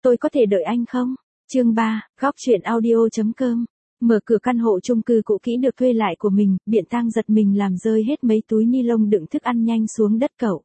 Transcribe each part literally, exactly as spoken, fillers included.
tôi có thể đợi anh không? Chương ba, góc truyện audio chấm com. Mở cửa căn hộ chung cư cũ kỹ được thuê lại của mình, Biện Tang giật mình làm rơi hết mấy túi ni lông đựng thức ăn nhanh xuống đất cậu.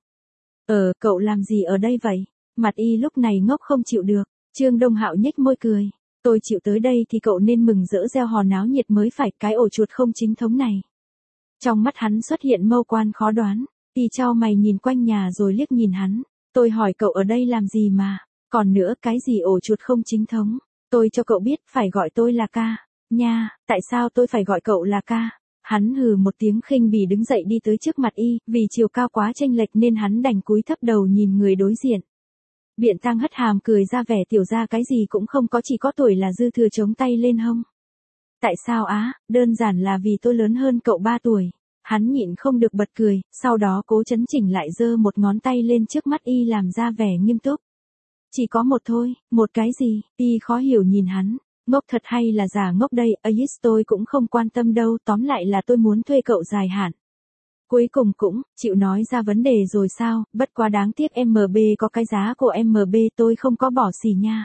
Ờ, cậu làm gì ở đây vậy? Mặt y lúc này ngốc không chịu được. Trương Đông Hạo nhếch môi cười. Tôi chịu tới đây thì cậu nên mừng rỡ reo hò náo nhiệt mới phải, cái ổ chuột không chính thống này. Trong mắt hắn xuất hiện mâu quan khó đoán. Y chau mày nhìn quanh nhà rồi liếc nhìn hắn. Tôi hỏi cậu ở đây làm gì mà? Còn nữa, cái gì ổ chuột không chính thống? Tôi cho cậu biết, phải gọi tôi là ca. Nha, tại sao tôi phải gọi cậu là ca? Hắn hừ một tiếng khinh bỉ đứng dậy đi tới trước mặt y, vì chiều cao quá chênh lệch nên hắn đành cúi thấp đầu nhìn người đối diện. Biện Tang hất hàm cười ra vẻ tiểu gia cái gì cũng không có, chỉ có tuổi là dư thừa, chống tay lên hông. Tại sao á? Đơn giản là vì tôi lớn hơn cậu ba tuổi. Hắn nhịn không được bật cười, sau đó cố chấn chỉnh lại giơ một ngón tay lên trước mắt y làm ra vẻ nghiêm túc. Chỉ có một thôi, một cái gì? Y khó hiểu nhìn hắn. Ngốc thật hay là giả ngốc đây? Ấy, tôi cũng không quan tâm đâu, tóm lại là tôi muốn thuê cậu dài hạn. Cuối cùng cũng, chịu nói ra vấn đề rồi sao? Bất quá đáng tiếc em bê có cái giá của em bê tôi không có bỏ xỉ nha.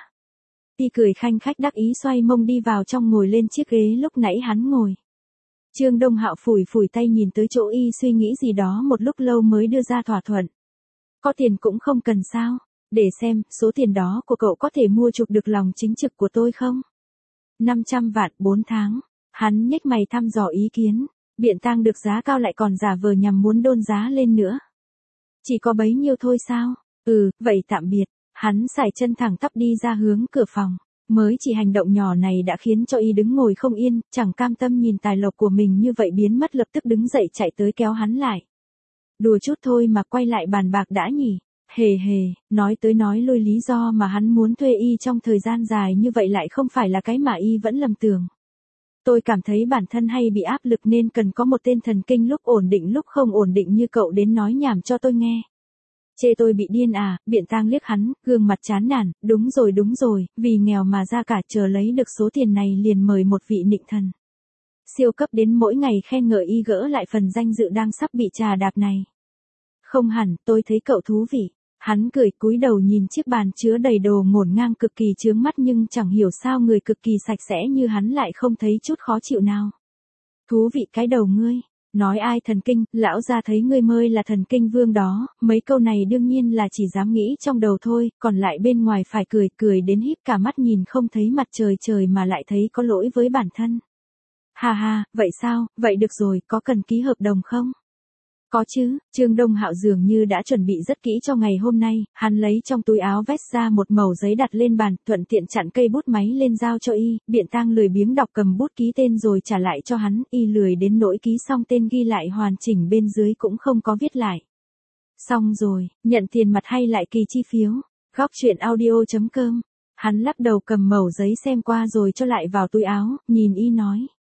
Y cười khanh khách đắc ý xoay mông đi vào trong ngồi lên chiếc ghế lúc nãy hắn ngồi. Trương Đông Hạo phủi phủi tay nhìn tới chỗ y suy nghĩ gì đó một lúc lâu mới đưa ra thỏa thuận. Có tiền cũng không cần sao? Để xem, số tiền đó của cậu có thể mua chuộc được lòng chính trực của tôi không? năm trăm vạn, bốn tháng. Hắn nhếch mày thăm dò ý kiến. Biện Tang được giá cao lại còn giả vờ nhằm muốn đôn giá lên nữa. Chỉ có bấy nhiêu thôi sao? Ừ, vậy tạm biệt. Hắn sải chân thẳng tắp đi ra hướng cửa phòng. Mới chỉ hành động nhỏ này đã khiến cho y đứng ngồi không yên, chẳng cam tâm nhìn tài lộc của mình như vậy biến mất, lập tức đứng dậy chạy tới kéo hắn lại. Đùa chút thôi mà quay lại bàn bạc đã nhỉ? Hề hề, nói tới nói lui lý do mà hắn muốn thuê y trong thời gian dài như vậy lại không phải là cái mà y vẫn lầm tưởng. Tôi cảm thấy bản thân hay bị áp lực nên cần có một tên thần kinh lúc ổn định lúc không ổn định như cậu đến nói nhảm cho tôi nghe. Chê tôi bị điên à? Biện Tang liếc hắn, gương mặt chán nản. Đúng rồi đúng rồi, vì nghèo mà ra cả, chờ lấy được số tiền này liền mời một vị nịnh thần siêu cấp đến mỗi ngày khen ngợi y gỡ lại phần danh dự đang sắp bị trà đạp này. Không hẳn, tôi thấy cậu thú vị. Hắn cười cúi đầu nhìn chiếc bàn chứa đầy đồ ngổn ngang cực kỳ chướng mắt, nhưng chẳng hiểu sao người cực kỳ sạch sẽ như hắn lại không thấy chút khó chịu nào. Thú vị cái đầu ngươi. Nói ai thần kinh, lão gia thấy ngươi mới là thần kinh vương đó. Mấy câu này đương nhiên là chỉ dám nghĩ trong đầu thôi, còn lại bên ngoài phải cười, cười đến híp cả mắt nhìn không thấy mặt trời trời mà lại thấy có lỗi với bản thân. Ha ha, vậy sao? Vậy được rồi, có cần ký hợp đồng không? Có chứ. Trương Đông Hạo dường như đã chuẩn bị rất kỹ cho ngày hôm nay, hắn lấy trong túi áo vest ra một mẩu giấy đặt lên bàn, thuận tiện chặn cây bút máy lên giao cho y. Biện Tang lười biếng đọc cầm bút ký tên rồi trả lại cho hắn, y lười đến nỗi ký xong tên ghi lại hoàn chỉnh bên dưới cũng không có viết lại. Xong rồi, nhận tiền mặt hay lại kỳ chi phiếu? Góc truyện audio chấm com. Hắn lắc đầu cầm mẩu giấy xem qua rồi cho lại vào túi áo, nhìn y nói.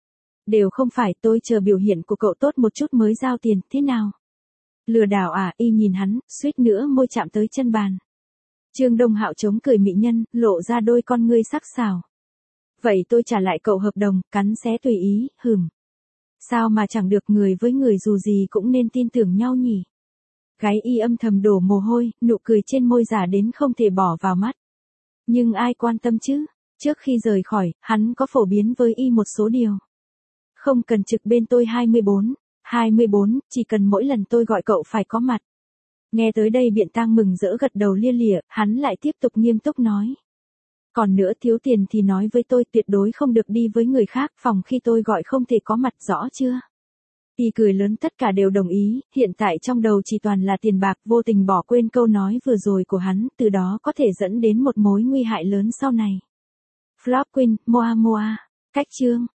Đều không phải, tôi chờ biểu hiện của cậu tốt một chút mới giao tiền, thế nào? Lừa đảo à? Y nhìn hắn, suýt nữa môi chạm tới chân bàn. Trương Đông Hạo chống cười mị nhân, lộ ra đôi con ngươi sắc sảo. Vậy tôi trả lại cậu hợp đồng, cắn xé tùy ý, hừm. Sao mà chẳng được, người với người dù gì cũng nên tin tưởng nhau nhỉ? Gái y âm thầm đổ mồ hôi, nụ cười trên môi giả đến không thể bỏ vào mắt. Nhưng ai quan tâm chứ? Trước khi rời khỏi, hắn có phổ biến với y một số điều. Không cần trực bên tôi hai mươi bốn, hai mươi bốn, chỉ cần mỗi lần tôi gọi cậu phải có mặt. Nghe tới đây Biện Tang mừng rỡ gật đầu lia lịa, hắn lại tiếp tục nghiêm túc nói. Còn nữa, thiếu tiền thì nói với tôi, tuyệt đối không được đi với người khác, phòng khi tôi gọi không thể có mặt, rõ chưa? Y cười lớn, tất cả đều đồng ý, hiện tại trong đầu chỉ toàn là tiền bạc, vô tình bỏ quên câu nói vừa rồi của hắn, từ đó có thể dẫn đến một mối nguy hại lớn sau này. Flop Queen, Moa Moa, cách chương.